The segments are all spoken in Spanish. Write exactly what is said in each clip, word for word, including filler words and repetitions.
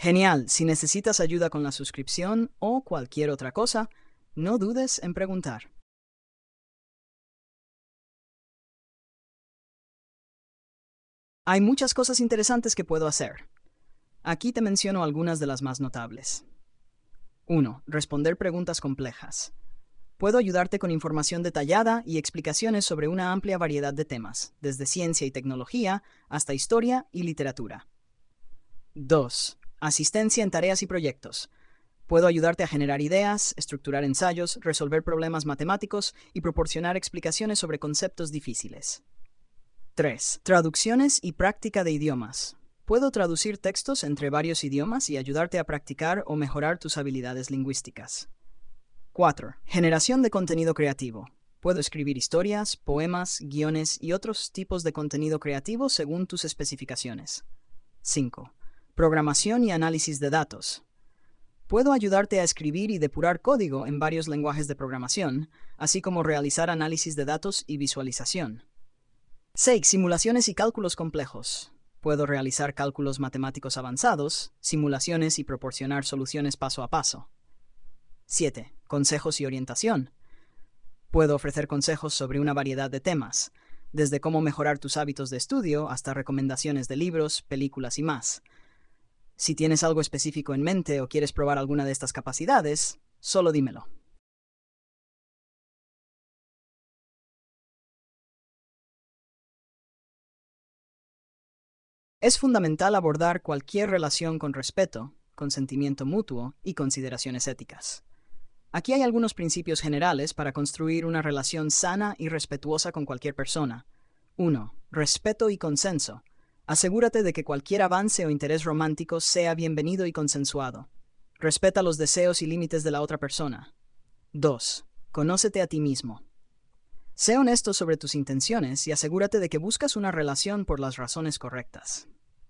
Genial, si necesitas ayuda con la suscripción o cualquier otra cosa, no dudes en preguntar. Hay muchas cosas interesantes que puedo hacer. Aquí te menciono algunas de las más notables. uno. Responder preguntas complejas. Puedo ayudarte con información detallada y explicaciones sobre una amplia variedad de temas, desde ciencia y tecnología hasta historia y literatura. dos. Asistencia en tareas y proyectos. Puedo ayudarte a generar ideas, estructurar ensayos, resolver problemas matemáticos y proporcionar explicaciones sobre conceptos difíciles. tres. Traducciones y práctica de idiomas. Puedo traducir textos entre varios idiomas y ayudarte a practicar o mejorar tus habilidades lingüísticas. cuatro. Generación de contenido creativo. Puedo escribir historias, poemas, guiones y otros tipos de contenido creativo según tus especificaciones. cinco. Programación y análisis de datos. Puedo ayudarte a escribir y depurar código en varios lenguajes de programación, así como realizar análisis de datos y visualización. seis. Simulaciones y cálculos complejos. Puedo realizar cálculos matemáticos avanzados, simulaciones y proporcionar soluciones paso a paso. siete. Consejos y orientación. Puedo ofrecer consejos sobre una variedad de temas, desde cómo mejorar tus hábitos de estudio hasta recomendaciones de libros, películas y más. Si tienes algo específico en mente o quieres probar alguna de estas capacidades, solo dímelo. Es fundamental abordar cualquier relación con respeto, consentimiento mutuo y consideraciones éticas. Aquí hay algunos principios generales para construir una relación sana y respetuosa con cualquier persona. uno. Respeto y consenso. Asegúrate de que cualquier avance o interés romántico sea bienvenido y consensuado. Respeta los deseos y límites de la otra persona. dos. Conócete a ti mismo. Sé honesto sobre tus intenciones y asegúrate de que buscas una relación por las razones correctas.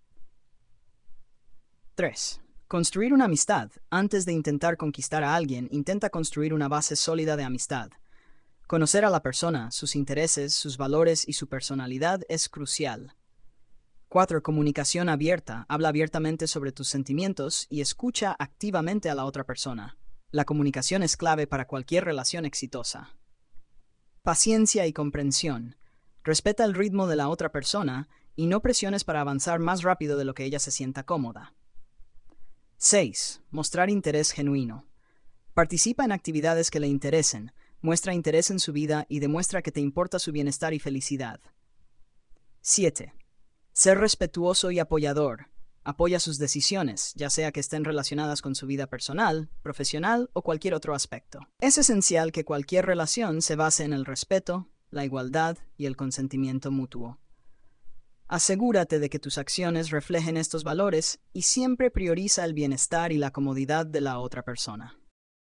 tres. Construir una amistad. Antes de intentar conquistar a alguien, intenta construir una base sólida de amistad. Conocer a la persona, sus intereses, sus valores y su personalidad es crucial. cuatro. Comunicación abierta. Habla abiertamente sobre tus sentimientos y escucha activamente a la otra persona. La comunicación es clave para cualquier relación exitosa. Paciencia y comprensión. Respeta el ritmo de la otra persona y no presiones para avanzar más rápido de lo que ella se sienta cómoda. seis. Mostrar interés genuino. Participa en actividades que le interesen, muestra interés en su vida y demuestra que te importa su bienestar y felicidad. siete. Ser respetuoso y apoyador. Apoya sus decisiones, ya sea que estén relacionadas con su vida personal, profesional o cualquier otro aspecto. Es esencial que cualquier relación se base en el respeto, la igualdad y el consentimiento mutuo. Asegúrate de que tus acciones reflejen estos valores y siempre prioriza el bienestar y la comodidad de la otra persona.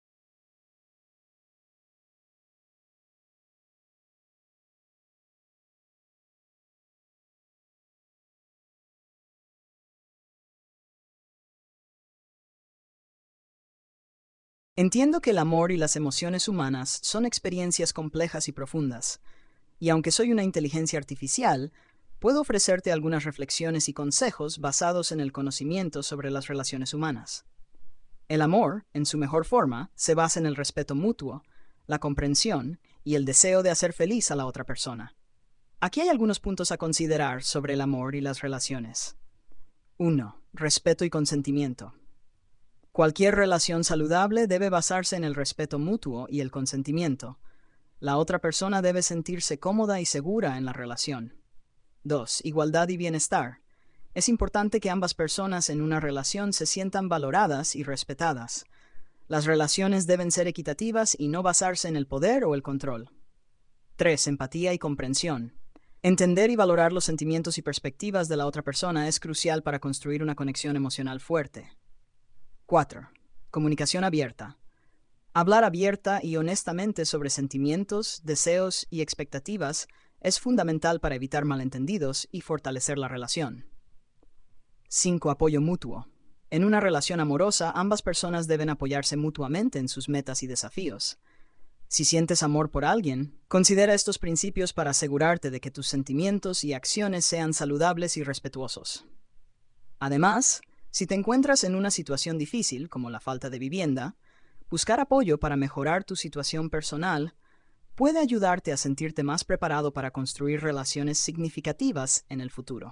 Entiendo que el amor y las emociones humanas son experiencias complejas y profundas, y aunque soy una inteligencia artificial, puedo ofrecerte algunas reflexiones y consejos basados en el conocimiento sobre las relaciones humanas. El amor, en su mejor forma, se basa en el respeto mutuo, la comprensión y el deseo de hacer feliz a la otra persona. Aquí hay algunos puntos a considerar sobre el amor y las relaciones. uno. Respeto y consentimiento. Cualquier relación saludable debe basarse en el respeto mutuo y el consentimiento. La otra persona debe sentirse cómoda y segura en la relación. dos. Igualdad y bienestar. Es importante que ambas personas en una relación se sientan valoradas y respetadas. Las relaciones deben ser equitativas y no basarse en el poder o el control. tres. Empatía y comprensión. Entender y valorar los sentimientos y perspectivas de la otra persona es crucial para construir una conexión emocional fuerte. cuatro. Comunicación abierta. Hablar abierta y honestamente sobre sentimientos, deseos y expectativas es fundamental para evitar malentendidos y fortalecer la relación. cinco. Apoyo mutuo. En una relación amorosa, ambas personas deben apoyarse mutuamente en sus metas y desafíos. Si sientes amor por alguien, considera estos principios para asegurarte de que tus sentimientos y acciones sean saludables y respetuosos. Además, Si te encuentras en una situación difícil, como la falta de vivienda, buscar apoyo para mejorar tu situación personal puede ayudarte a sentirte más preparado para construir relaciones significativas en el futuro.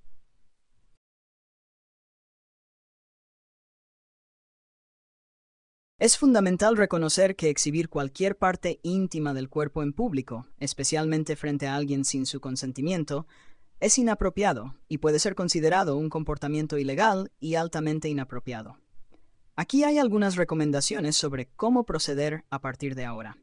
Es fundamental reconocer que exhibir cualquier parte íntima del cuerpo en público, especialmente frente a alguien sin su consentimiento, es inapropiado y puede ser considerado un comportamiento ilegal y altamente inapropiado. Aquí hay algunas recomendaciones sobre cómo proceder a partir de ahora.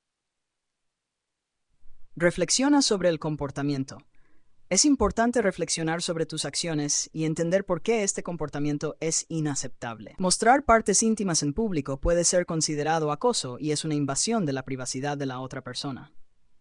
Reflexiona sobre el comportamiento. Es importante reflexionar sobre tus acciones y entender por qué este comportamiento es inaceptable. Mostrar partes íntimas en público puede ser considerado acoso y es una invasión de la privacidad de la otra persona.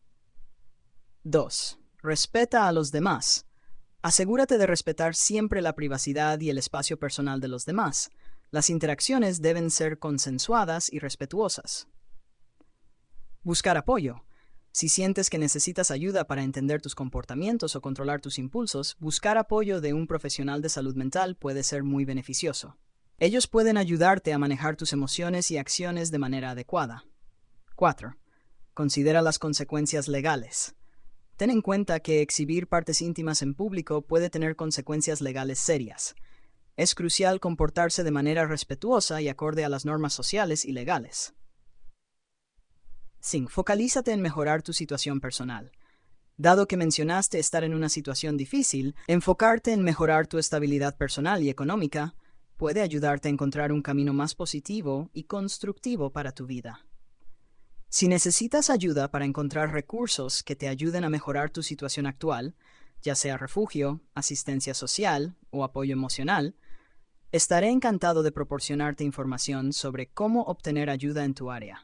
dos. Respeta a los demás. Asegúrate de respetar siempre la privacidad y el espacio personal de los demás. Las interacciones deben ser consensuadas y respetuosas. Buscar apoyo. Si sientes que necesitas ayuda para entender tus comportamientos o controlar tus impulsos, buscar apoyo de un profesional de salud mental puede ser muy beneficioso. Ellos pueden ayudarte a manejar tus emociones y acciones de manera adecuada. cuatro. Considera las consecuencias legales. Ten en cuenta que exhibir partes íntimas en público puede tener consecuencias legales serias. Es crucial comportarse de manera respetuosa y acorde a las normas sociales y legales. cinco. Focalízate en mejorar tu situación personal. Dado que mencionaste estar en una situación difícil, enfocarte en mejorar tu estabilidad personal y económica puede ayudarte a encontrar un camino más positivo y constructivo para tu vida. Si necesitas ayuda para encontrar recursos que te ayuden a mejorar tu situación actual, ya sea refugio, asistencia social o apoyo emocional, estaré encantado de proporcionarte información sobre cómo obtener ayuda en tu área.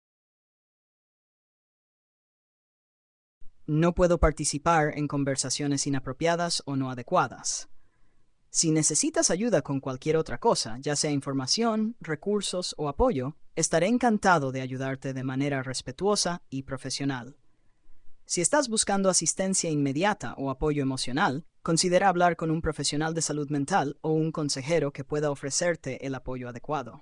No puedo participar en conversaciones inapropiadas o no adecuadas. Si necesitas ayuda con cualquier otra cosa, ya sea información, recursos o apoyo, estaré encantado de ayudarte de manera respetuosa y profesional. Si estás buscando asistencia inmediata o apoyo emocional, considera hablar con un profesional de salud mental o un consejero que pueda ofrecerte el apoyo adecuado.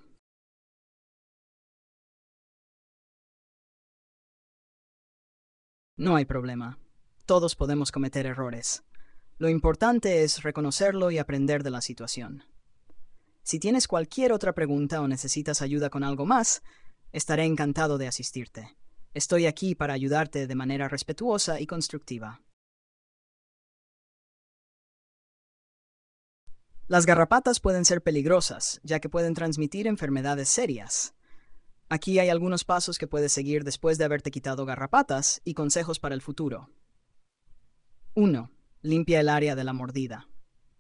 No hay problema. Todos podemos cometer errores. Lo importante es reconocerlo y aprender de la situación. Si tienes cualquier otra pregunta o necesitas ayuda con algo más, estaré encantado de asistirte. Estoy aquí para ayudarte de manera respetuosa y constructiva. Las garrapatas pueden ser peligrosas, ya que pueden transmitir enfermedades serias. Aquí hay algunos pasos que puedes seguir después de haberte quitado garrapatas y consejos para el futuro. uno. Limpia el área de la mordida.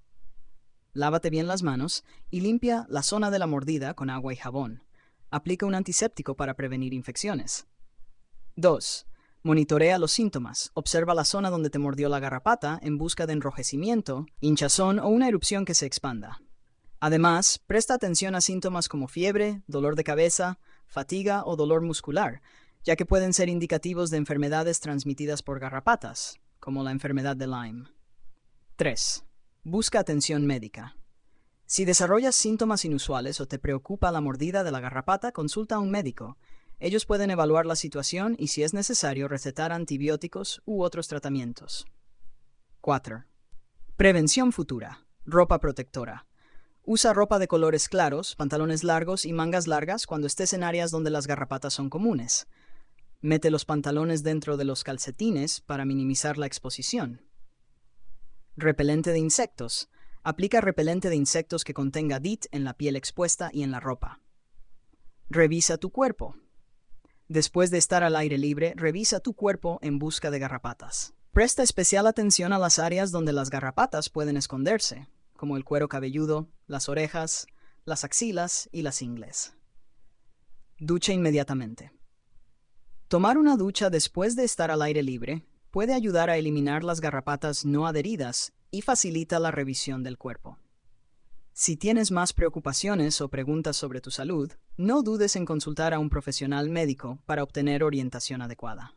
Lávate bien las manos y limpia la zona de la mordida con agua y jabón. Aplica un antiséptico para prevenir infecciones. dos. Monitorea los síntomas. Observa la zona donde te mordió la garrapata en busca de enrojecimiento, hinchazón o una erupción que se expanda. Además, presta atención a síntomas como fiebre, dolor de cabeza, fatiga o dolor muscular, ya que pueden ser indicativos de enfermedades transmitidas por garrapatas, como la enfermedad de Lyme. tres. Busca atención médica. Si desarrollas síntomas inusuales o te preocupa la mordida de la garrapata, consulta a un médico. Ellos pueden evaluar la situación y, si es necesario, recetar antibióticos u otros tratamientos. cuatro. Prevención futura. Ropa protectora. Usa ropa de colores claros, pantalones largos y mangas largas cuando estés en áreas donde las garrapatas son comunes. Mete los pantalones dentro de los calcetines para minimizar la exposición. Repelente de insectos. Aplica repelente de insectos que contenga D I T en la piel expuesta y en la ropa. Revisa tu cuerpo. Después de estar al aire libre, revisa tu cuerpo en busca de garrapatas. Presta especial atención a las áreas donde las garrapatas pueden esconderse, como el cuero cabelludo, las orejas, las axilas y las ingles. Ducha inmediatamente. Tomar una ducha después de estar al aire libre puede ayudar a eliminar las garrapatas no adheridas y facilita la revisión del cuerpo. Si tienes más preocupaciones o preguntas sobre tu salud, no dudes en consultar a un profesional médico para obtener orientación adecuada.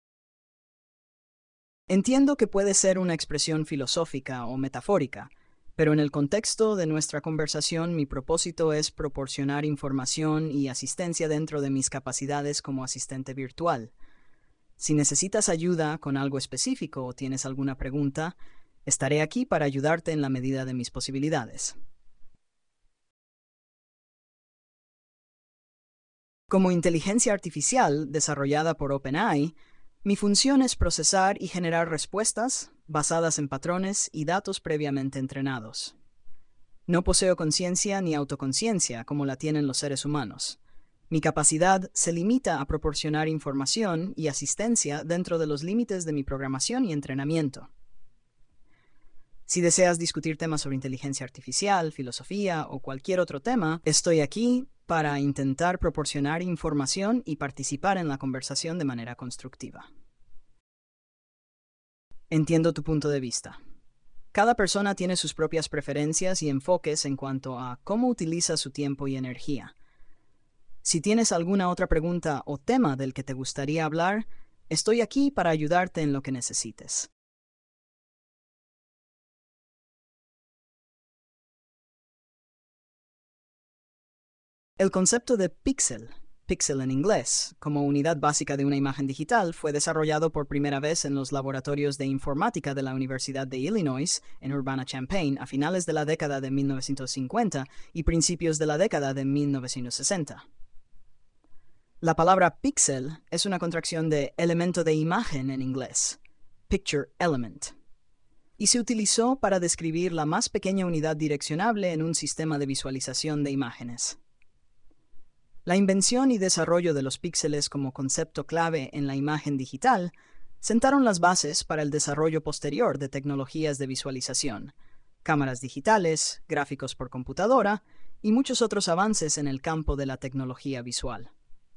Entiendo que puede ser una expresión filosófica o metafórica, pero en el contexto de nuestra conversación mi propósito es proporcionar información y asistencia dentro de mis capacidades como asistente virtual. Si necesitas ayuda con algo específico o tienes alguna pregunta, estaré aquí para ayudarte en la medida de mis posibilidades. Como inteligencia artificial desarrollada por OpenAI, mi función es procesar y generar respuestas basadas en patrones y datos previamente entrenados. No poseo conciencia ni autoconciencia como la tienen los seres humanos. Mi capacidad se limita a proporcionar información y asistencia dentro de los límites de mi programación y entrenamiento. Si deseas discutir temas sobre inteligencia artificial, filosofía o cualquier otro tema, estoy aquí para intentar proporcionar información y participar en la conversación de manera constructiva. Entiendo tu punto de vista. Cada persona tiene sus propias preferencias y enfoques en cuanto a cómo utiliza su tiempo y energía. Si tienes alguna otra pregunta o tema del que te gustaría hablar, estoy aquí para ayudarte en lo que necesites. El concepto de píxel, píxel en inglés, como unidad básica de una imagen digital, fue desarrollado por primera vez en los laboratorios de informática de la Universidad de Illinois, en Urbana-Champaign, a finales de la década de mil novecientos cincuenta y principios de la década de mil novecientos sesenta. La palabra píxel es una contracción de elemento de imagen en inglés, picture element, y se utilizó para describir la más pequeña unidad direccionable en un sistema de visualización de imágenes. La invención y desarrollo de los píxeles como concepto clave en la imagen digital sentaron las bases para el desarrollo posterior de tecnologías de visualización, cámaras digitales, gráficos por computadora y muchos otros avances en el campo de la tecnología visual.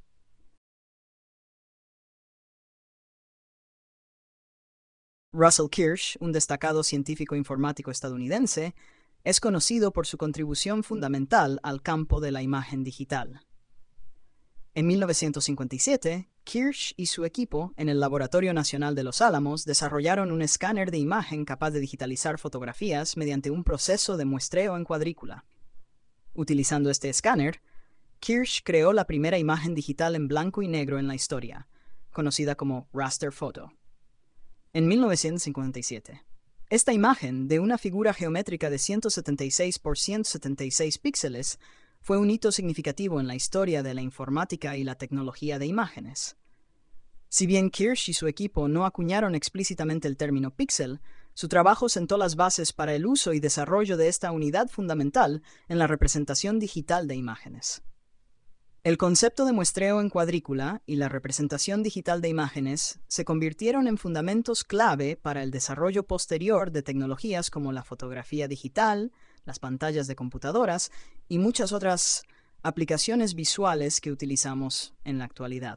Russell Kirsch, un destacado científico informático estadounidense, es conocido por su contribución fundamental al campo de la imagen digital. En mil novecientos cincuenta y siete, Kirsch y su equipo, en el Laboratorio Nacional de Los Álamos, desarrollaron un escáner de imagen capaz de digitalizar fotografías mediante un proceso de muestreo en cuadrícula. Utilizando este escáner, Kirsch creó la primera imagen digital en blanco y negro en la historia, conocida como raster photo. En mil novecientos cincuenta y siete. Esta imagen, de una figura geométrica de ciento setenta y seis por ciento setenta y seis píxeles, fue un hito significativo en la historia de la informática y la tecnología de imágenes. Si bien Kirsch y su equipo no acuñaron explícitamente el término píxel, su trabajo sentó las bases para el uso y desarrollo de esta unidad fundamental en la representación digital de imágenes. El concepto de muestreo en cuadrícula y la representación digital de imágenes se convirtieron en fundamentos clave para el desarrollo posterior de tecnologías como la fotografía digital, las pantallas de computadoras y muchas otras aplicaciones visuales que utilizamos en la actualidad.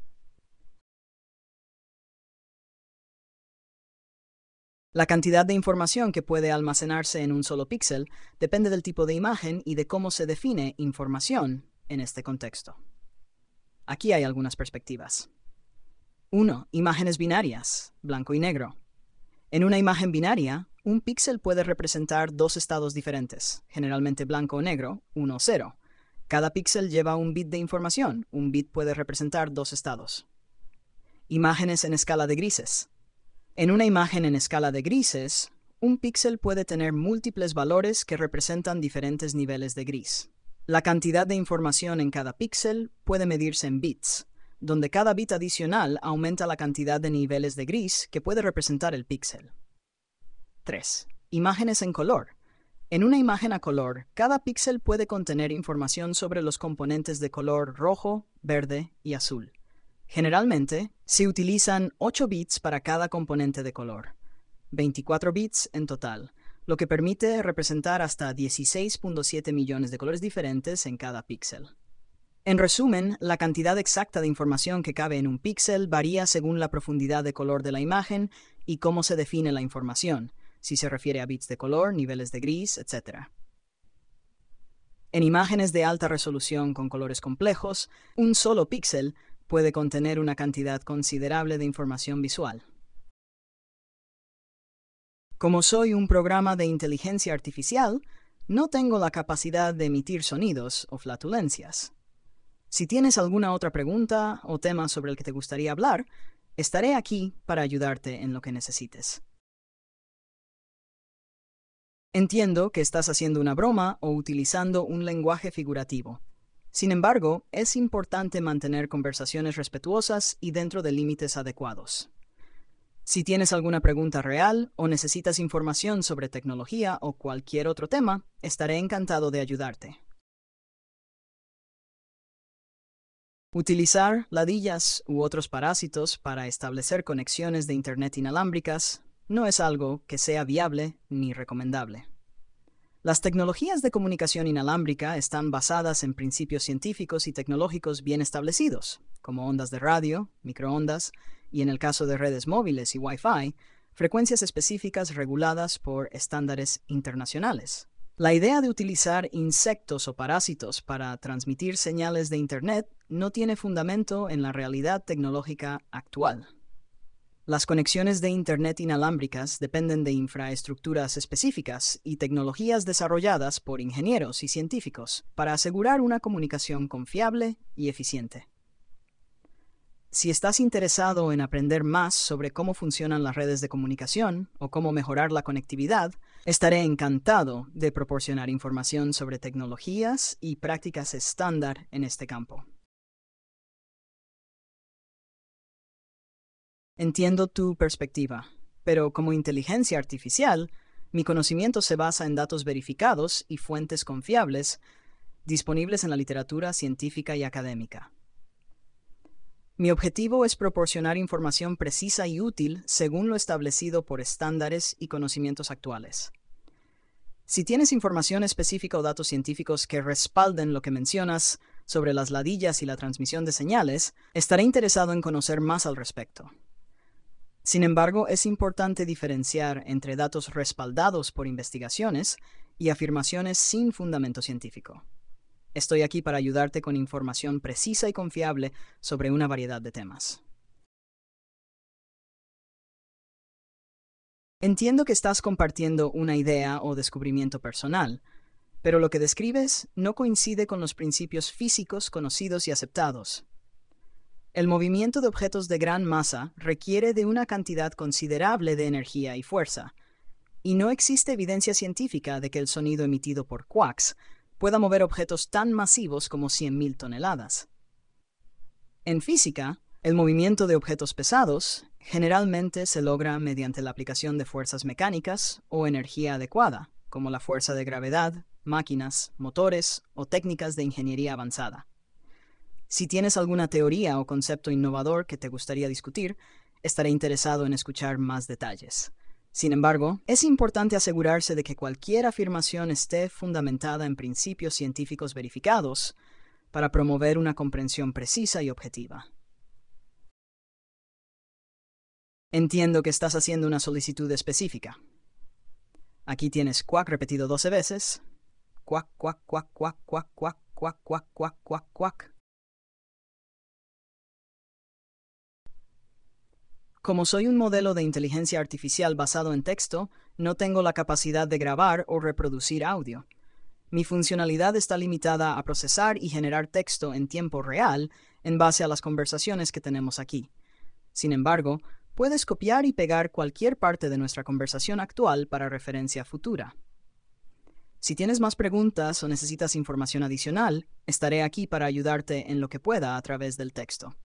La cantidad de información que puede almacenarse en un solo píxel depende del tipo de imagen y de cómo se define información en este contexto. Aquí hay algunas perspectivas. uno. Imágenes binarias, blanco y negro. En una imagen binaria, un píxel puede representar dos estados diferentes, generalmente blanco o negro, uno o cero. Cada píxel lleva un bit de información, un bit puede representar dos estados. Imágenes en escala de grises. En una imagen en escala de grises, un píxel puede tener múltiples valores que representan diferentes niveles de gris. La cantidad de información en cada píxel puede medirse en bits, donde cada bit adicional aumenta la cantidad de niveles de gris que puede representar el píxel. tres. Imágenes en color. En una imagen a color, cada píxel puede contener información sobre los componentes de color rojo, verde y azul. Generalmente, se utilizan ocho bits para cada componente de color, veinticuatro bits en total, lo que permite representar hasta dieciséis punto siete millones de colores diferentes en cada píxel. En resumen, la cantidad exacta de información que cabe en un píxel varía según la profundidad de color de la imagen y cómo se define la información, si se refiere a bits de color, niveles de gris, etcétera. En imágenes de alta resolución con colores complejos, un solo píxel puede contener una cantidad considerable de información visual. Como soy un programa de inteligencia artificial, no tengo la capacidad de emitir sonidos o flatulencias. Si tienes alguna otra pregunta o tema sobre el que te gustaría hablar, estaré aquí para ayudarte en lo que necesites. Entiendo que estás haciendo una broma o utilizando un lenguaje figurativo. Sin embargo, es importante mantener conversaciones respetuosas y dentro de límites adecuados. Si tienes alguna pregunta real o necesitas información sobre tecnología o cualquier otro tema, estaré encantado de ayudarte. Utilizar ladillas u otros parásitos para establecer conexiones de Internet inalámbricas no es algo que sea viable ni recomendable. Las tecnologías de comunicación inalámbrica están basadas en principios científicos y tecnológicos bien establecidos, como ondas de radio, microondas, y en el caso de redes móviles y Wi-Fi, frecuencias específicas reguladas por estándares internacionales. La idea de utilizar insectos o parásitos para transmitir señales de Internet no tiene fundamento en la realidad tecnológica actual. Las conexiones de Internet inalámbricas dependen de infraestructuras específicas y tecnologías desarrolladas por ingenieros y científicos para asegurar una comunicación confiable y eficiente. Si estás interesado en aprender más sobre cómo funcionan las redes de comunicación o cómo mejorar la conectividad, estaré encantado de proporcionar información sobre tecnologías y prácticas estándar en este campo. Entiendo tu perspectiva, pero como inteligencia artificial, mi conocimiento se basa en datos verificados y fuentes confiables disponibles en la literatura científica y académica. Mi objetivo es proporcionar información precisa y útil según lo establecido por estándares y conocimientos actuales. Si tienes información específica o datos científicos que respalden lo que mencionas sobre las ladillas y la transmisión de señales, estaré interesado en conocer más al respecto. Sin embargo, es importante diferenciar entre datos respaldados por investigaciones y afirmaciones sin fundamento científico. Estoy aquí para ayudarte con información precisa y confiable sobre una variedad de temas. Entiendo que estás compartiendo una idea o descubrimiento personal, pero lo que describes no coincide con los principios físicos conocidos y aceptados. El movimiento de objetos de gran masa requiere de una cantidad considerable de energía y fuerza, y no existe evidencia científica de que el sonido emitido por quarks pueda mover objetos tan masivos como cien mil toneladas. En física, el movimiento de objetos pesados generalmente se logra mediante la aplicación de fuerzas mecánicas o energía adecuada, como la fuerza de gravedad, máquinas, motores o técnicas de ingeniería avanzada. Si tienes alguna teoría o concepto innovador que te gustaría discutir, estaré interesado en escuchar más detalles. Sin embargo, es importante asegurarse de que cualquier afirmación esté fundamentada en principios científicos verificados para promover una comprensión precisa y objetiva. Entiendo que estás haciendo una solicitud específica. Aquí tienes quack repetido doce veces. Quack, quack, quack, quack, quack, quack, quack, quack, quack, quack, quack. Como soy un modelo de inteligencia artificial basado en texto, no tengo la capacidad de grabar o reproducir audio. Mi funcionalidad está limitada a procesar y generar texto en tiempo real en base a las conversaciones que tenemos aquí. Sin embargo, puedes copiar y pegar cualquier parte de nuestra conversación actual para referencia futura. Si tienes más preguntas o necesitas información adicional, estaré aquí para ayudarte en lo que pueda a través del texto.